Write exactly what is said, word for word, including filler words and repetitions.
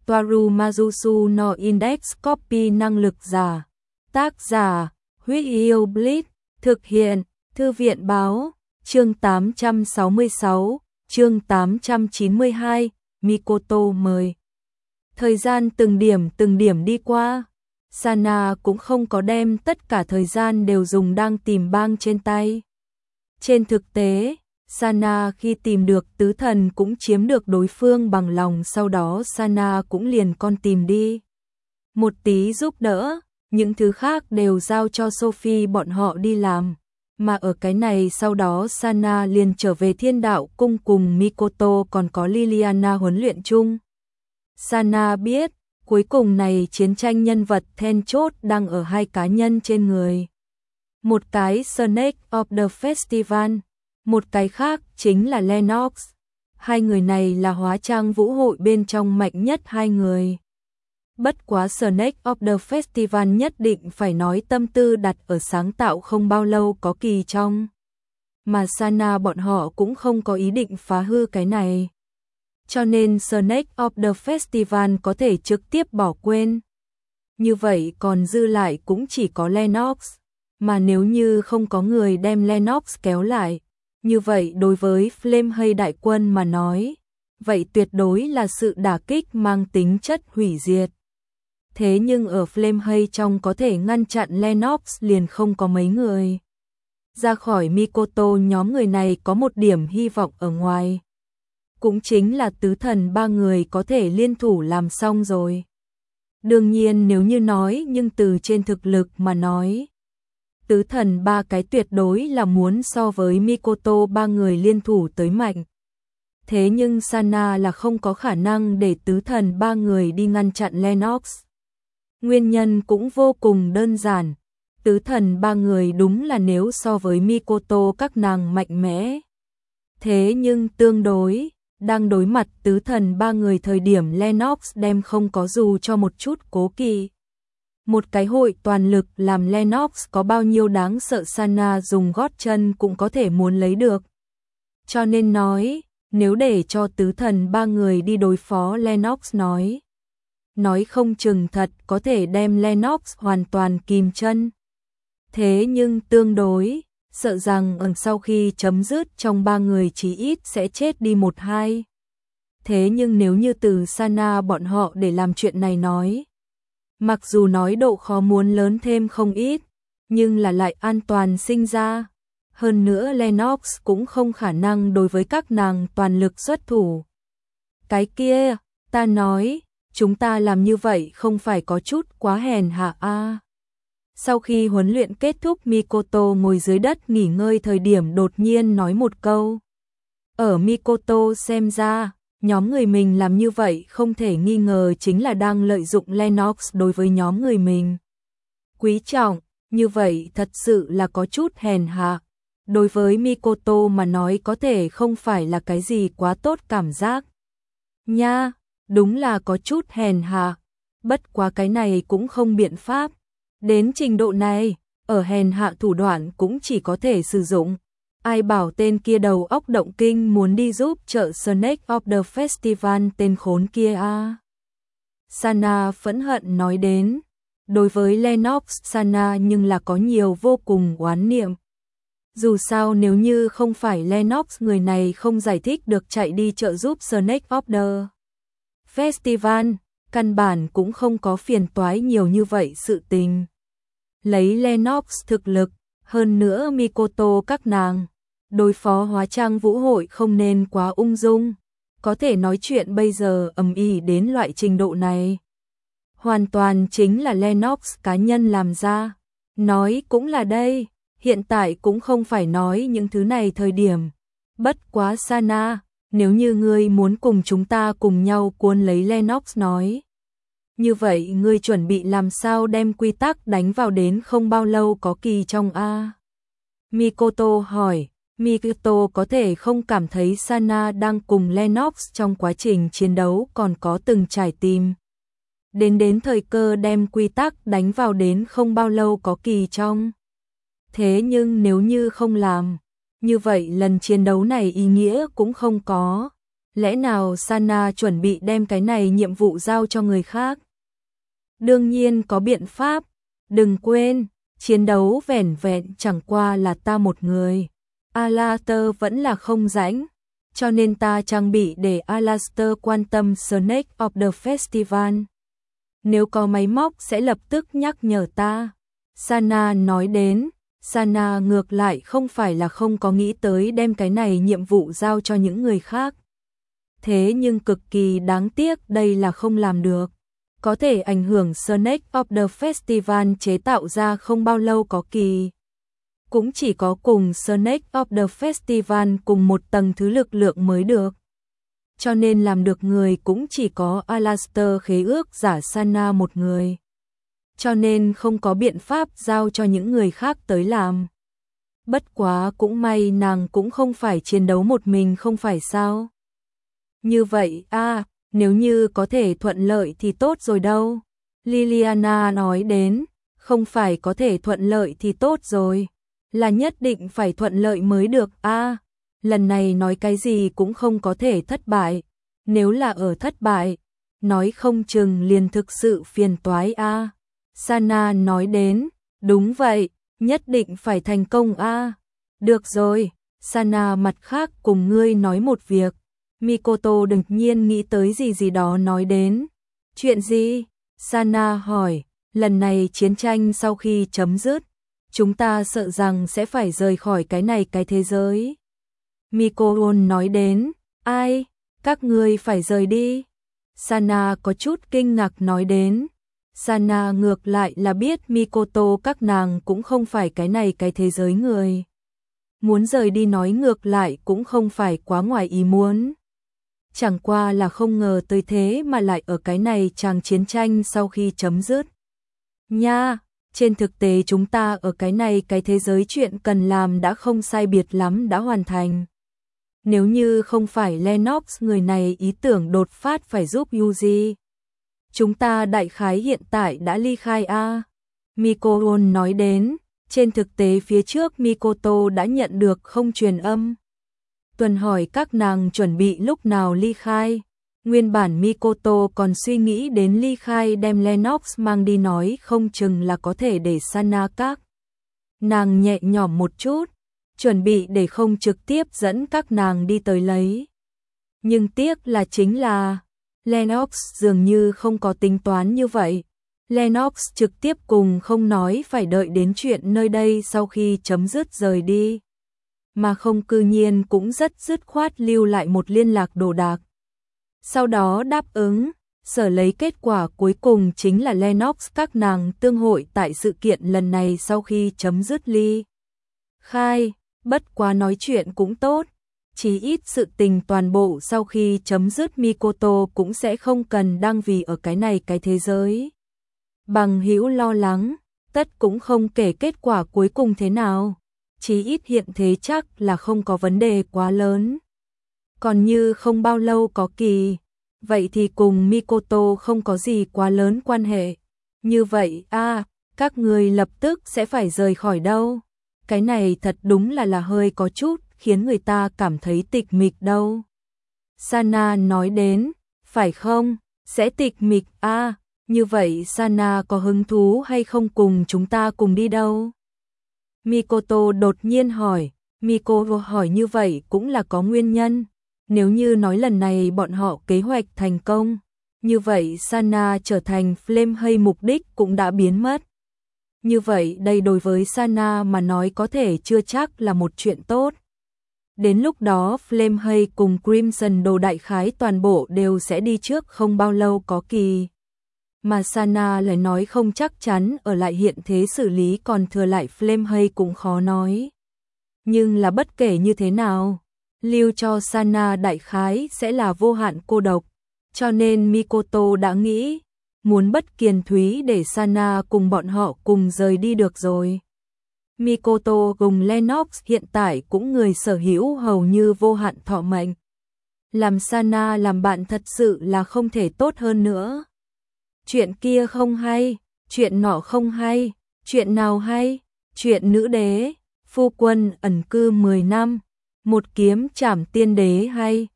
Toaru Majusu no Index Copy năng lực giả. Tác giả, Huyết Yêu Blitz, thực hiện, Thư viện báo, chương tám trăm sáu mươi sáu, chương tám trăm chín mươi hai, Mikoto mời. Thời gian từng điểm từng điểm đi qua, Sana cũng không có đem tất cả thời gian đều dùng đang tìm bang trên tay. Trên thực tế, Sana khi tìm được tứ thần cũng chiếm được đối phương bằng lòng, sau đó Sana cũng liền con tìm đi. Một tí giúp đỡ, những thứ khác đều giao cho Sophie bọn họ đi làm. Mà ở cái này sau đó Sana liền trở về Thiên Đạo Cung cùng Mikoto còn có Liliana huấn luyện chung. Sana biết, cuối cùng này chiến tranh nhân vật then chốt đang ở hai cá nhân trên người. Một cái Snake of the Festival, một cái khác chính là Lennox. Hai người này là hóa trang vũ hội bên trong mạnh nhất hai người. Bất quá Snake of the Festival nhất định phải nói tâm tư đặt ở sáng tạo không bao lâu có kỳ trong. Mà Sana bọn họ cũng không có ý định phá hư cái này. Cho nên Snake of the Festival có thể trực tiếp bỏ quên. Như vậy còn dư lại cũng chỉ có Lennox. Mà nếu như không có người đem Lennox kéo lại, như vậy đối với Flame hay đại quân mà nói, vậy tuyệt đối là sự đả kích mang tính chất hủy diệt. Thế nhưng ở Flame hay trong có thể ngăn chặn Lennox liền không có mấy người. Ra khỏi Mikoto nhóm người này có một điểm hy vọng ở ngoài. Cũng chính là tứ thần ba người có thể liên thủ làm xong rồi. Đương nhiên nếu như nói nhưng từ trên thực lực mà nói, tứ thần ba cái tuyệt đối là muốn so với Mikoto ba người liên thủ tới mạnh. Thế nhưng Sana là không có khả năng để tứ thần ba người đi ngăn chặn Lennox. Nguyên nhân cũng vô cùng đơn giản. Tứ thần ba người đúng là nếu so với Mikoto các nàng mạnh mẽ. Thế nhưng tương đối, đang đối mặt tứ thần ba người thời điểm Lennox đem không có dù cho một chút cố kỵ. Một cái hội toàn lực làm Lennox có bao nhiêu đáng sợ Sana dùng gót chân cũng có thể muốn lấy được. Cho nên nói, nếu để cho tứ thần ba người đi đối phó Lennox nói. Nói không chừng thật có thể đem Lennox hoàn toàn kìm chân. Thế nhưng tương đối, sợ rằng ở sau khi chấm dứt trong ba người chí ít sẽ chết đi một hai. Thế nhưng nếu như từ Sana bọn họ để làm chuyện này nói, mặc dù nói độ khó muốn lớn thêm không ít, nhưng là lại an toàn sinh ra. Hơn nữa Lennox cũng không khả năng đối với các nàng toàn lực xuất thủ. Cái kia, ta nói, chúng ta làm như vậy không phải có chút quá hèn hạ a? À. Sau khi huấn luyện kết thúc Mikoto ngồi dưới đất nghỉ ngơi thời điểm đột nhiên nói một câu. Ở Mikoto xem ra, nhóm người mình làm như vậy không thể nghi ngờ chính là đang lợi dụng Lennox đối với nhóm người mình. Quý trọng, như vậy thật sự là có chút hèn hạ. Đối với Mikoto mà nói có thể không phải là cái gì quá tốt cảm giác. Nha, đúng là có chút hèn hạ. Bất quá cái này cũng không biện pháp. Đến trình độ này, ở hèn hạ thủ đoạn cũng chỉ có thể sử dụng. Ai bảo tên kia đầu óc động kinh muốn đi giúp trợ Snake of the Festival tên khốn kia a? À? Sana phẫn hận nói đến. Đối với Lennox Sana nhưng là có nhiều vô cùng oán niệm. Dù sao nếu như không phải Lennox người này không giải thích được chạy đi trợ giúp Snake of the Festival, căn bản cũng không có phiền toái nhiều như vậy sự tình. Lấy Lennox thực lực, hơn nữa Mikoto các nàng, đối phó hóa trang vũ hội không nên quá ung dung, có thể nói chuyện bây giờ ầm ĩ đến loại trình độ này. Hoàn toàn chính là Lennox cá nhân làm ra, nói cũng là đây, hiện tại cũng không phải nói những thứ này thời điểm. Bất quá Sana, nếu như ngươi muốn cùng chúng ta cùng nhau cuốn lấy Lennox nói. Như vậy ngươi chuẩn bị làm sao đem quy tắc đánh vào đến không bao lâu có kỳ trong a? Mikoto hỏi, Mikoto có thể không cảm thấy Sana đang cùng Lennox trong quá trình chiến đấu còn có từng trải tìm. Đến đến thời cơ đem quy tắc đánh vào đến không bao lâu có kỳ trong. Thế nhưng nếu như không làm, như vậy lần chiến đấu này ý nghĩa cũng không có. Lẽ nào Sana chuẩn bị đem cái này nhiệm vụ giao cho người khác? Đương nhiên có biện pháp, đừng quên, chiến đấu vẻn vẹn chẳng qua là ta một người. Alastair vẫn là không rãnh, cho nên ta trang bị để Alastair quan tâm Snake of the Festival. Nếu có máy móc sẽ lập tức nhắc nhở ta. Sana nói đến, Sana ngược lại không phải là không có nghĩ tới đem cái này nhiệm vụ giao cho những người khác. Thế nhưng cực kỳ đáng tiếc đây là không làm được. Có thể ảnh hưởng Snake of the Festival chế tạo ra không bao lâu có kỳ. Cũng chỉ có cùng Snake of the Festival cùng một tầng thứ lực lượng mới được. Cho nên làm được người cũng chỉ có Alastair khế ước giả Sana một người. Cho nên không có biện pháp giao cho những người khác tới làm. Bất quá cũng may nàng cũng không phải chiến đấu một mình không phải sao. Như vậy à, nếu như có thể thuận lợi thì tốt rồi đâu. Liliana nói đến, không phải có thể thuận lợi thì tốt rồi, là nhất định phải thuận lợi mới được a. Lần này nói cái gì cũng không có thể thất bại, nếu là ở thất bại, nói không chừng liền thực sự phiền toái a. Sana nói đến, đúng vậy, nhất định phải thành công a. Được rồi, Sana mặt khác cùng ngươi nói một việc. Mikoto đột nhiên nghĩ tới gì gì đó nói đến. Chuyện gì? Sana hỏi, lần này chiến tranh sau khi chấm dứt, chúng ta sợ rằng sẽ phải rời khỏi cái này cái thế giới. Mikoto nói đến, ai? Các ngươi phải rời đi. Sana có chút kinh ngạc nói đến. Sana ngược lại là biết Mikoto các nàng cũng không phải cái này cái thế giới người. Muốn rời đi nói ngược lại cũng không phải quá ngoài ý muốn. Chẳng qua là không ngờ tới thế mà lại ở cái này chàng chiến tranh sau khi chấm dứt. Nha, trên thực tế chúng ta ở cái này cái thế giới chuyện cần làm đã không sai biệt lắm đã hoàn thành. Nếu như không phải Lennox người này ý tưởng đột phát phải giúp Yuji, chúng ta đại khái hiện tại đã ly khai a. Mikoto nói đến, trên thực tế phía trước Mikoto đã nhận được không truyền âm. Tuần hỏi các nàng chuẩn bị lúc nào ly khai. Nguyên bản Mikoto còn suy nghĩ đến ly khai đem Lennox mang đi nói không chừng là có thể để Sana các nàng nhẹ nhõm một chút, chuẩn bị để không trực tiếp dẫn các nàng đi tới lấy. Nhưng tiếc là chính là Lennox dường như không có tính toán như vậy. Lennox trực tiếp cùng không nói phải đợi đến chuyện nơi đây sau khi chấm dứt rời đi. Mà không cư nhiên cũng rất dứt khoát lưu lại một liên lạc đồ đạc. Sau đó đáp ứng, sở lấy kết quả cuối cùng chính là Lennox các nàng tương hội tại sự kiện lần này sau khi chấm dứt ly khai, bất quá nói chuyện cũng tốt, chỉ ít sự tình toàn bộ sau khi chấm dứt Mikoto cũng sẽ không cần đang vì ở cái này cái thế giới. Bằng hữu lo lắng, tất cũng không kể kết quả cuối cùng thế nào, chỉ ít hiện thế chắc là không có vấn đề quá lớn. Còn như không bao lâu có kỳ, vậy thì cùng Mikoto không có gì quá lớn quan hệ. Như vậy a, các người lập tức sẽ phải rời khỏi đâu. Cái này thật đúng là là hơi có chút khiến người ta cảm thấy tịch mịch đâu. Sana nói đến, phải không, sẽ tịch mịch a, như vậy Sana có hứng thú hay không cùng chúng ta cùng đi đâu? Mikoto đột nhiên hỏi, Mikoto hỏi như vậy cũng là có nguyên nhân. Nếu như nói lần này bọn họ kế hoạch thành công, như vậy Sana trở thành Flame hay mục đích cũng đã biến mất. Như vậy đây đối với Sana mà nói có thể chưa chắc là một chuyện tốt. Đến lúc đó Flame hay cùng Crimson đồ đại khái toàn bộ đều sẽ đi trước không bao lâu có kỳ. Mà Sana lại nói không chắc chắn ở lại hiện thế xử lý còn thừa lại Flame hay cũng khó nói. Nhưng là bất kể như thế nào, lưu cho Sana đại khái sẽ là vô hạn cô độc, cho nên Mikoto đã nghĩ, muốn bất kiền thúy để Sana cùng bọn họ cùng rời đi được rồi. Mikoto cùng Lennox hiện tại cũng người sở hữu hầu như vô hạn thọ mệnh. Làm Sana làm bạn thật sự là không thể tốt hơn nữa. Chuyện kia không hay, chuyện nọ không hay, chuyện nào hay, chuyện nữ đế, phu quân ẩn cư mười năm, một kiếm trảm tiên đế hay,